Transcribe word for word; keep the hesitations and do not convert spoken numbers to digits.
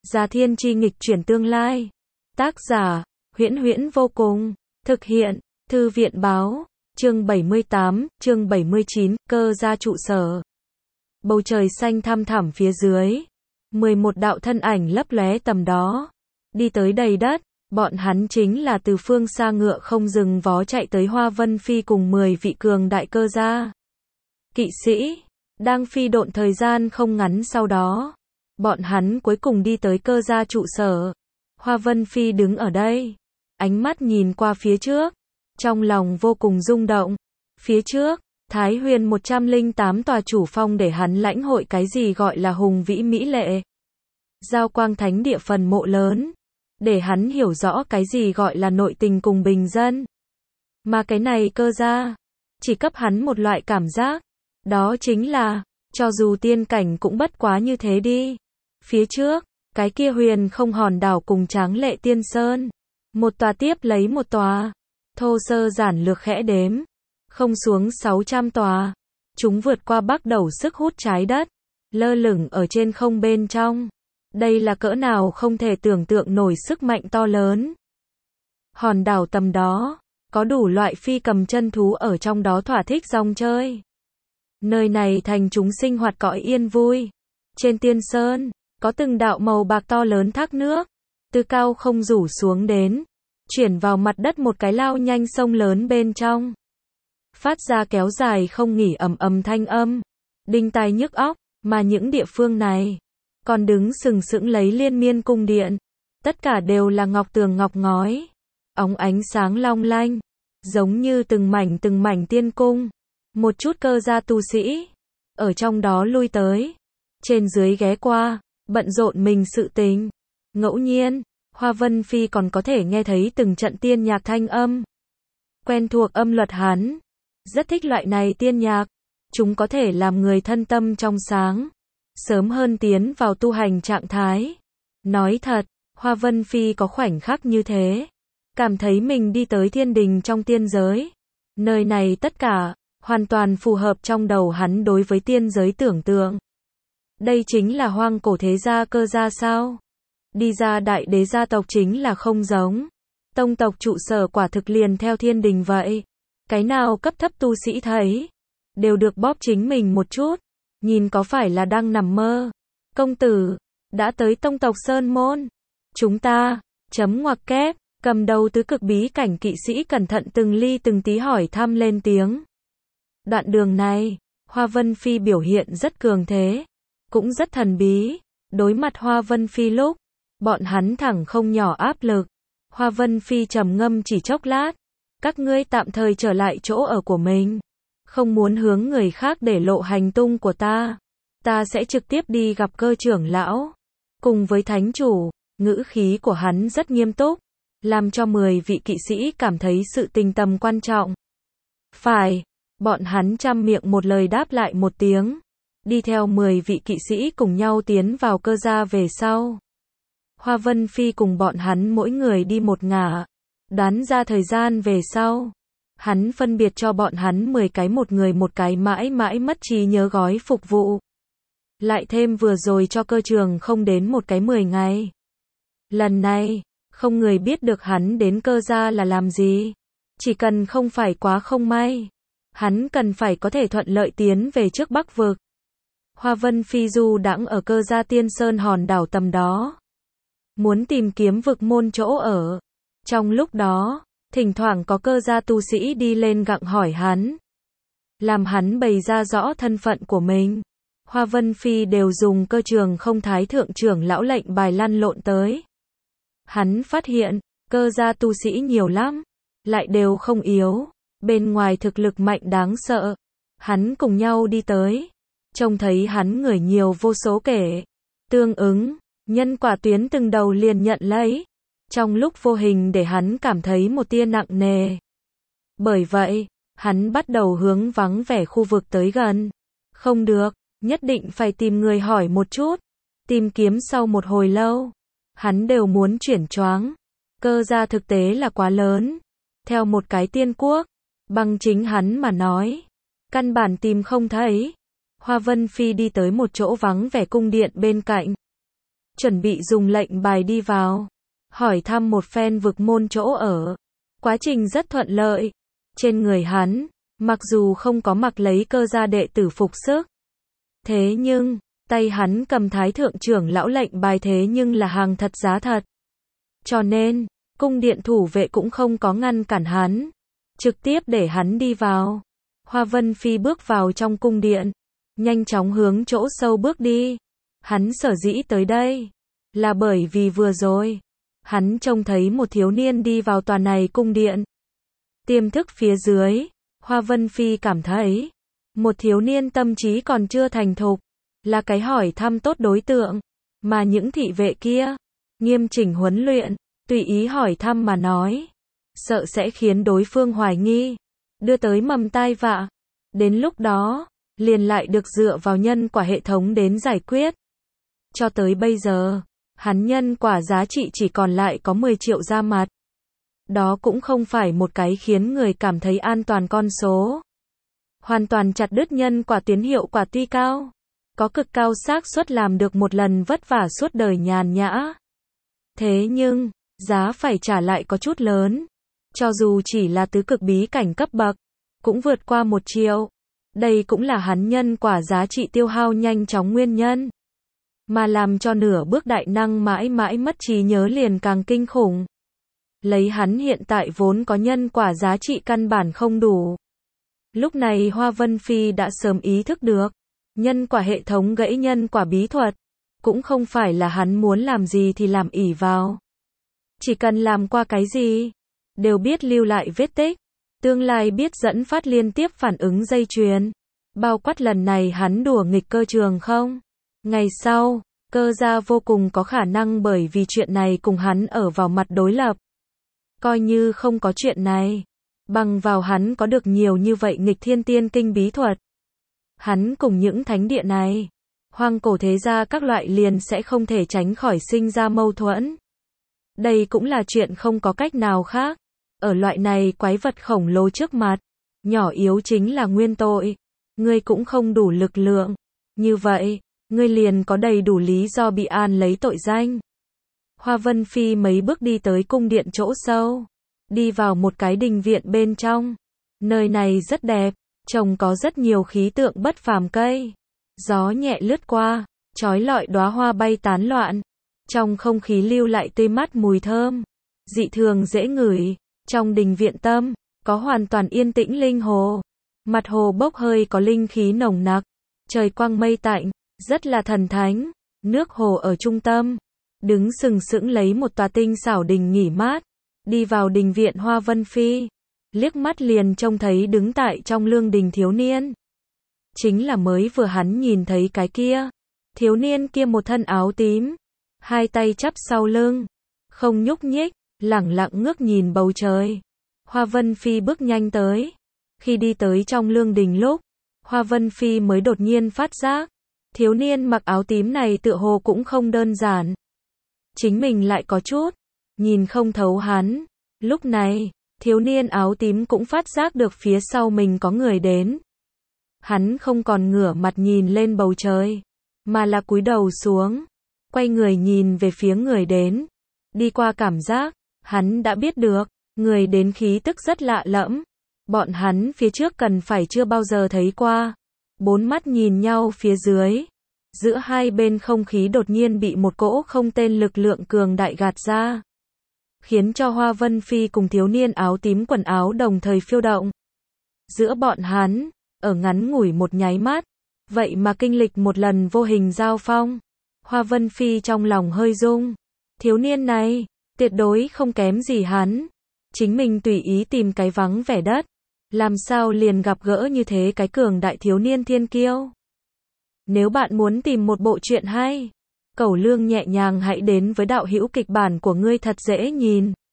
Già Thiên Chi nghịch chuyển tương lai. Tác giả, Huyễn Huyễn vô cùng. Thực hiện, Thư viện báo. Chương bảy mươi tám, chương bảy mươi chín, cơ gia trụ sở. Bầu trời xanh thăm thẳm phía dưới. mười một đạo thân ảnh lấp lóe tầm đó. Đi tới đầy đất, bọn hắn chính là từ phương xa ngựa không dừng vó chạy tới Hoa Vân Phi cùng mười vị cường đại cơ gia kỵ sĩ. Đang phi độn thời gian không ngắn sau đó, bọn hắn cuối cùng đi tới cơ gia trụ sở. Hoa Vân Phi đứng ở đây, ánh mắt nhìn qua phía trước, trong lòng vô cùng rung động. Phía trước, Thái Huyền một trăm lẻ tám tòa chủ phong để hắn lãnh hội cái gì gọi là hùng vĩ mỹ lệ. Giao quang thánh địa phần mộ lớn, để hắn hiểu rõ cái gì gọi là nội tình cùng bình dân. Mà cái này cơ gia, chỉ cấp hắn một loại cảm giác, đó chính là, cho dù tiên cảnh cũng bất quá như thế đi. Phía trước, cái kia huyền không hòn đảo cùng tráng lệ tiên sơn, một tòa tiếp lấy một tòa, thô sơ giản lược khẽ đếm, không xuống sáu trăm tòa. Chúng vượt qua bắc đầu sức hút trái đất, lơ lửng ở trên không bên trong. Đây là cỡ nào không thể tưởng tượng nổi sức mạnh to lớn. Hòn đảo tầm đó, có đủ loại phi cầm chân thú ở trong đó thỏa thích rong chơi. Nơi này thành chúng sinh hoạt cõi yên vui. Trên tiên sơn, có từng đạo màu bạc to lớn thác nước, từ cao không rủ xuống đến, chuyển vào mặt đất một cái lao nhanh sông lớn bên trong. Phát ra kéo dài không nghỉ ầm ầm thanh âm, đinh tai nhức óc, mà những địa phương này, còn đứng sừng sững lấy liên miên cung điện. Tất cả đều là ngọc tường ngọc ngói, óng ánh sáng long lanh, giống như từng mảnh từng mảnh tiên cung. Một chút cơ gia tu sĩ, ở trong đó lui tới, trên dưới ghé qua, bận rộn mình sự tình. Ngẫu nhiên, Hoa Vân Phi còn có thể nghe thấy từng trận tiên nhạc thanh âm. Quen thuộc âm luật hắn, rất thích loại này tiên nhạc, chúng có thể làm người thân tâm trong sáng, sớm hơn tiến vào tu hành trạng thái. Nói thật, Hoa Vân Phi có khoảnh khắc như thế, cảm thấy mình đi tới thiên đình trong tiên giới. Nơi này tất cả, hoàn toàn phù hợp trong đầu hắn đối với tiên giới tưởng tượng. Đây chính là hoang cổ thế gia cơ gia sao? Đi ra đại đế gia tộc chính là không giống. Tông tộc trụ sở quả thực liền theo thiên đình vậy. Cái nào cấp thấp tu sĩ thấy, đều được bóp chính mình một chút. Nhìn có phải là đang nằm mơ? Công tử, đã tới tông tộc Sơn Môn. Chúng ta, chấm ngoặc kép, cầm đầu tứ cực bí cảnh kỵ sĩ cẩn thận từng ly từng tí hỏi thăm lên tiếng. Đoạn đường này, Hoa Vân Phi biểu hiện rất cường thế, cũng rất thần bí. Đối mặt Hoa Vân Phi lúc, bọn hắn thẳng không nhỏ áp lực. Hoa Vân Phi trầm ngâm chỉ chốc lát. Các ngươi tạm thời trở lại chỗ ở của mình. Không muốn hướng người khác để lộ hành tung của ta. Ta sẽ trực tiếp đi gặp cơ trưởng lão. Cùng với thánh chủ, ngữ khí của hắn rất nghiêm túc, làm cho mười vị kỵ sĩ cảm thấy sự tình tầm quan trọng. Phải, bọn hắn trăm miệng một lời đáp lại một tiếng. Đi theo mười vị kỵ sĩ cùng nhau tiến vào cơ gia về sau. Hoa Vân Phi cùng bọn hắn mỗi người đi một ngả. Đoán ra thời gian về sau, hắn phân biệt cho bọn hắn mười cái một người một cái mãi mãi mất trí nhớ gói phục vụ. Lại thêm vừa rồi cho cơ trường không đến một cái mười ngày. Lần này, không người biết được hắn đến cơ gia là làm gì. Chỉ cần không phải quá không may, hắn cần phải có thể thuận lợi tiến về trước Bắc vực. Hoa Vân Phi du đãng ở cơ gia tiên sơn hòn đảo tầm đó, muốn tìm kiếm vực môn chỗ ở. Trong lúc đó, thỉnh thoảng có cơ gia tu sĩ đi lên gặng hỏi hắn, làm hắn bày ra rõ thân phận của mình. Hoa Vân Phi đều dùng cơ trường không thái thượng trưởng lão lệnh bài lăn lộn tới. Hắn phát hiện, cơ gia tu sĩ nhiều lắm, lại đều không yếu, bên ngoài thực lực mạnh đáng sợ. Hắn cùng nhau đi tới, trông thấy hắn người nhiều vô số kể. Tương ứng, nhân quả tuyến từng đầu liền nhận lấy. Trong lúc vô hình để hắn cảm thấy một tia nặng nề. Bởi vậy, hắn bắt đầu hướng vắng vẻ khu vực tới gần. Không được, nhất định phải tìm người hỏi một chút. Tìm kiếm sau một hồi lâu, hắn đều muốn chuyển choáng. Cơ gia thực tế là quá lớn. Theo một cái tiên quốc, bằng chính hắn mà nói, căn bản tìm không thấy. Hoa Vân Phi đi tới một chỗ vắng vẻ cung điện bên cạnh. chuẩn bị dùng lệnh bài đi vào, hỏi thăm một phen vực môn chỗ ở. Quá trình rất thuận lợi. Trên người hắn, mặc dù không có mặc lấy cơ gia đệ tử phục sức, thế nhưng, tay hắn cầm thái thượng trưởng lão lệnh bài thế nhưng là hàng thật giá thật. Cho nên, cung điện thủ vệ cũng không có ngăn cản hắn, trực tiếp để hắn đi vào. Hoa Vân Phi bước vào trong cung điện, nhanh chóng hướng chỗ sâu bước đi. Hắn sở dĩ tới đây, là bởi vì vừa rồi, hắn trông thấy một thiếu niên đi vào tòa này cung điện. Tiềm thức phía dưới, Hoa Vân Phi cảm thấy, một thiếu niên tâm trí còn chưa thành thục, là cái hỏi thăm tốt đối tượng, mà những thị vệ kia, nghiêm chỉnh huấn luyện, tùy ý hỏi thăm mà nói, sợ sẽ khiến đối phương hoài nghi, đưa tới mầm tai vạ. Đến lúc đó, liền lại được dựa vào nhân quả hệ thống đến giải quyết. Cho tới bây giờ, hắn nhân quả giá trị chỉ còn lại có mười triệu ra mặt. Đó cũng không phải một cái khiến người cảm thấy an toàn con số. Hoàn toàn chặt đứt nhân quả tiến hiệu quả tuy cao, có cực cao xác suất làm được một lần vất vả suốt đời nhàn nhã. Thế nhưng, giá phải trả lại có chút lớn. Cho dù chỉ là tứ cực bí cảnh cấp bậc, cũng vượt qua một triệu. Đây cũng là hắn nhân quả giá trị tiêu hao nhanh chóng nguyên nhân. Mà làm cho nửa bước đại năng mãi mãi mất trí nhớ liền càng kinh khủng. Lấy hắn hiện tại vốn có nhân quả giá trị căn bản không đủ. Lúc này Hoa Vân Phi đã sớm ý thức được, nhân quả hệ thống gãy nhân quả bí thuật, cũng không phải là hắn muốn làm gì thì làm ỷ vào. Chỉ cần làm qua cái gì, đều biết lưu lại vết tích, tương lai biết dẫn phát liên tiếp phản ứng dây chuyền. Bao quát lần này hắn đùa nghịch cơ trường không? Ngày sau, cơ gia vô cùng có khả năng bởi vì chuyện này cùng hắn ở vào mặt đối lập. Coi như không có chuyện này, bằng vào hắn có được nhiều như vậy nghịch thiên tiên kinh bí thuật. Hắn cùng những thánh địa này, hoang cổ thế gia các loại liền sẽ không thể tránh khỏi sinh ra mâu thuẫn. Đây cũng là chuyện không có cách nào khác. Ở loại này quái vật khổng lồ trước mặt, nhỏ yếu chính là nguyên tội. Ngươi cũng không đủ lực lượng. Như vậy, ngươi liền có đầy đủ lý do bị an lấy tội danh. Hoa Vân Phi mấy bước đi tới cung điện chỗ sâu, đi vào một cái đình viện bên trong. Nơi này rất đẹp, trông có rất nhiều khí tượng bất phàm cây. Gió nhẹ lướt qua, chói lọi đóa hoa bay tán loạn. Trong không khí lưu lại tươi mát mùi thơm, dị thường dễ ngửi. Trong đình viện tâm, có hoàn toàn yên tĩnh linh hồ. Mặt hồ bốc hơi có linh khí nồng nặc. Trời quang mây tạnh, rất là thần thánh. Nước hồ ở trung tâm, đứng sừng sững lấy một tòa tinh xảo đình nghỉ mát. Đi vào đình viện Hoa Vân Phi, liếc mắt liền trông thấy đứng tại trong lương đình thiếu niên. Chính là mới vừa hắn nhìn thấy cái kia. Thiếu niên kia một thân áo tím, hai tay chắp sau lưng, không nhúc nhích, lẳng lặng ngước nhìn bầu trời. Hoa Vân Phi bước nhanh tới. Khi đi tới trong lương đình lúc, Hoa Vân Phi mới đột nhiên phát giác, thiếu niên mặc áo tím này tựa hồ cũng không đơn giản. Chính mình lại có chút nhìn không thấu hắn. Lúc này, thiếu niên áo tím cũng phát giác được phía sau mình có người đến. Hắn không còn ngửa mặt nhìn lên bầu trời, mà là cúi đầu xuống, quay người nhìn về phía người đến. Đi qua cảm giác, hắn đã biết được, người đến khí tức rất lạ lẫm. Bọn hắn phía trước cần phải chưa bao giờ thấy qua. Bốn mắt nhìn nhau phía dưới. Giữa hai bên không khí đột nhiên bị một cỗ không tên lực lượng cường đại gạt ra. Khiến cho Hoa Vân Phi cùng thiếu niên áo tím quần áo đồng thời phiêu động. Giữa bọn hắn, ở ngắn ngủi một nháy mắt, vậy mà kinh lịch một lần vô hình giao phong. Hoa Vân Phi trong lòng hơi rung. Thiếu niên này, tuyệt đối không kém gì hắn. Chính mình tùy ý tìm cái vắng vẻ đất, làm sao liền gặp gỡ như thế cái cường đại thiếu niên thiên kiêu. Nếu bạn muốn tìm một bộ truyện hay, Cẩu Lương nhẹ nhàng hãy đến với đạo hữu kịch bản của ngươi thật dễ nhìn.